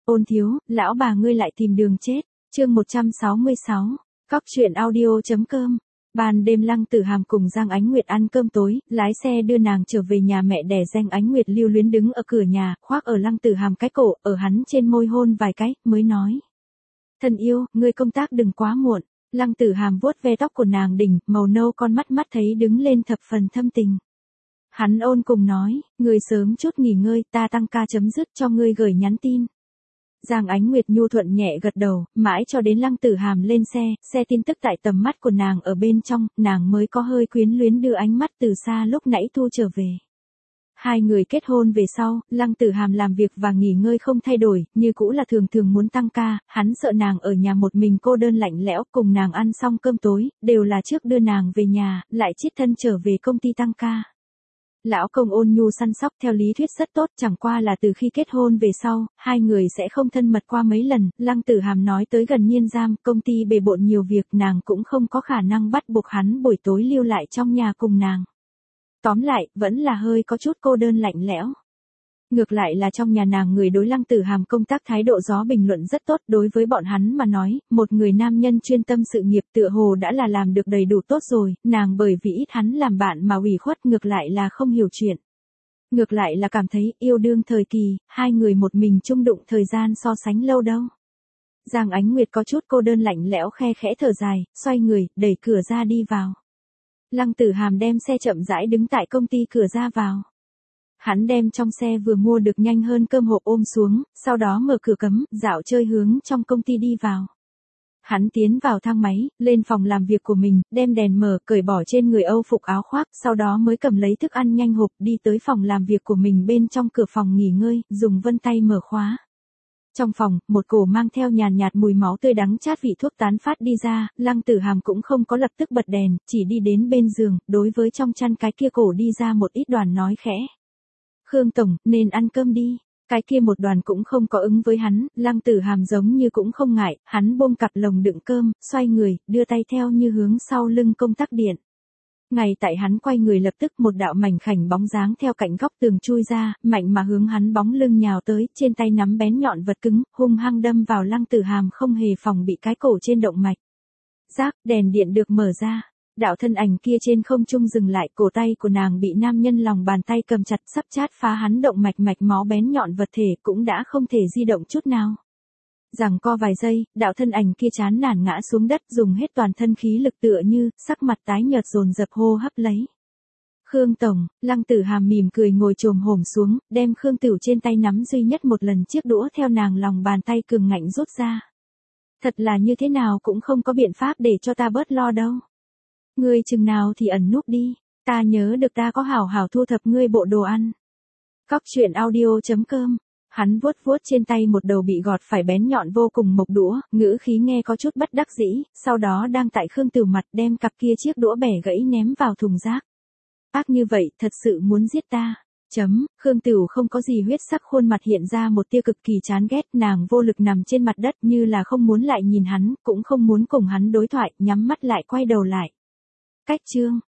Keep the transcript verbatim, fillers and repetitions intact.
Ôn thiếu, lão bà ngươi lại tìm đường chết. Chương một trăm sáu mươi sáu. Cóc truyện audio.com. Ban đêm Lăng Tử Hàm cùng Giang Ánh Nguyệt ăn cơm tối, lái xe đưa nàng trở về nhà mẹ đẻ. Giang Ánh Nguyệt lưu luyến đứng ở cửa nhà, khoác ở Lăng Tử Hàm cái cổ, ở hắn trên môi hôn vài cái, mới nói: "Thân yêu, ngươi công tác đừng quá muộn." Lăng Tử Hàm vuốt ve tóc của nàng đỉnh, màu nâu con mắt mắt thấy đứng lên thập phần thâm tình. Hắn ôn cùng nói: "Ngươi sớm chút nghỉ ngơi, ta tăng ca chấm dứt cho ngươi gửi nhắn tin." Giang Ánh Nguyệt nhu thuận nhẹ gật đầu, mãi cho đến Lăng Tử Hàm lên xe, xe tin tức tại tầm mắt của nàng ở bên trong, nàng mới có hơi quyến luyến đưa ánh mắt từ xa lúc nãy thu trở về. Hai người kết hôn về sau, Lăng Tử Hàm làm việc và nghỉ ngơi không thay đổi, như cũ là thường thường muốn tăng ca, hắn sợ nàng ở nhà một mình cô đơn lạnh lẽo, cùng nàng ăn xong cơm tối, đều là trước đưa nàng về nhà, lại chiết thân trở về công ty tăng ca. Lão công ôn nhu săn sóc theo lý thuyết rất tốt, chẳng qua là từ khi kết hôn về sau, hai người sẽ không thân mật qua mấy lần. Lăng Tử Hàm nói tới gần niên giam, công ty bề bộn nhiều việc, nàng cũng không có khả năng bắt buộc hắn buổi tối lưu lại trong nhà cùng nàng. Tóm lại, vẫn là hơi có chút cô đơn lạnh lẽo. Ngược lại là trong nhà nàng người đối Lăng Tử Hàm công tác thái độ gió bình luận rất tốt, đối với bọn hắn mà nói, một người nam nhân chuyên tâm sự nghiệp tựa hồ đã là làm được đầy đủ tốt rồi, nàng bởi vì ít hắn làm bạn mà ủy khuất, ngược lại là không hiểu chuyện. Ngược lại là cảm thấy yêu đương thời kỳ, hai người một mình chung đụng thời gian so sánh lâu đâu. Giang Ánh Nguyệt có chút cô đơn lạnh lẽo khe khẽ thở dài, xoay người, đẩy cửa ra đi vào. Lăng Tử Hàm đem xe chậm rãi đứng tại công ty cửa ra vào. Hắn đem trong xe vừa mua được nhanh hơn cơm hộp ôm xuống, sau đó mở cửa cấm, dạo chơi hướng trong công ty đi vào. Hắn tiến vào thang máy, lên phòng làm việc của mình, đem đèn mở, cởi bỏ trên người âu phục áo khoác, sau đó mới cầm lấy thức ăn nhanh hộp đi tới phòng làm việc của mình. Bên trong cửa phòng nghỉ ngơi, dùng vân tay mở khóa. Trong phòng, một cổ mang theo nhàn nhạt mùi máu tươi đắng chát vị thuốc tán phát đi ra, Lăng Tử Hàm cũng không có lập tức bật đèn, chỉ đi đến bên giường, đối với trong chăn cái kia cổ đi ra một ít đoàn nói khẽ: "Khương tổng, nên ăn cơm đi." Cái kia một đoàn cũng không có ứng với hắn, Lăng Tử Hàm giống như cũng không ngại, hắn buông cặp lồng đựng cơm, xoay người, đưa tay theo như hướng sau lưng công tắc điện. Ngay tại hắn quay người lập tức một đạo mảnh khảnh bóng dáng theo cạnh góc tường chui ra, mạnh mà hướng hắn bóng lưng nhào tới, trên tay nắm bén nhọn vật cứng, hung hăng đâm vào Lăng Tử Hàm không hề phòng bị cái cổ trên động mạch. Rác, đèn điện được mở ra. Đạo thân ảnh kia trên không trung dừng lại, cổ tay của nàng bị nam nhân lòng bàn tay cầm chặt, sắp chát phá hắn động mạch, mạch máu bén nhọn vật thể cũng đã không thể di động chút nào. Giằng co vài giây, đạo thân ảnh kia chán nản ngã xuống đất, dùng hết toàn thân khí lực tựa như, sắc mặt tái nhợt dồn dập hô hấp lấy. "Khương tổng." Lăng Tử Hàm mỉm cười ngồi chồm hổm xuống, đem Khương Tửu trên tay nắm duy nhất một lần chiếc đũa theo nàng lòng bàn tay cường ngạnh rút ra. "Thật là như thế nào cũng không có biện pháp để cho ta bớt lo đâu. Ngươi chừng nào thì ẩn núp đi, ta nhớ được ta có hảo hảo thu thập ngươi bộ đồ ăn." Cóc truyện audio.com. Hắn vuốt vuốt trên tay một đầu bị gọt phải bén nhọn vô cùng mộc đũa, ngữ khí nghe có chút bất đắc dĩ, sau đó đang tại Khương Tửu mặt đem cặp kia chiếc đũa bẻ gãy ném vào thùng rác. "Ác như vậy, thật sự muốn giết ta." Chấm, Khương Tửu không có gì huyết sắc, khuôn mặt hiện ra một tia cực kỳ chán ghét, nàng vô lực nằm trên mặt đất như là không muốn lại nhìn hắn, cũng không muốn cùng hắn đối thoại, nhắm mắt lại quay đầu lại. Cách chương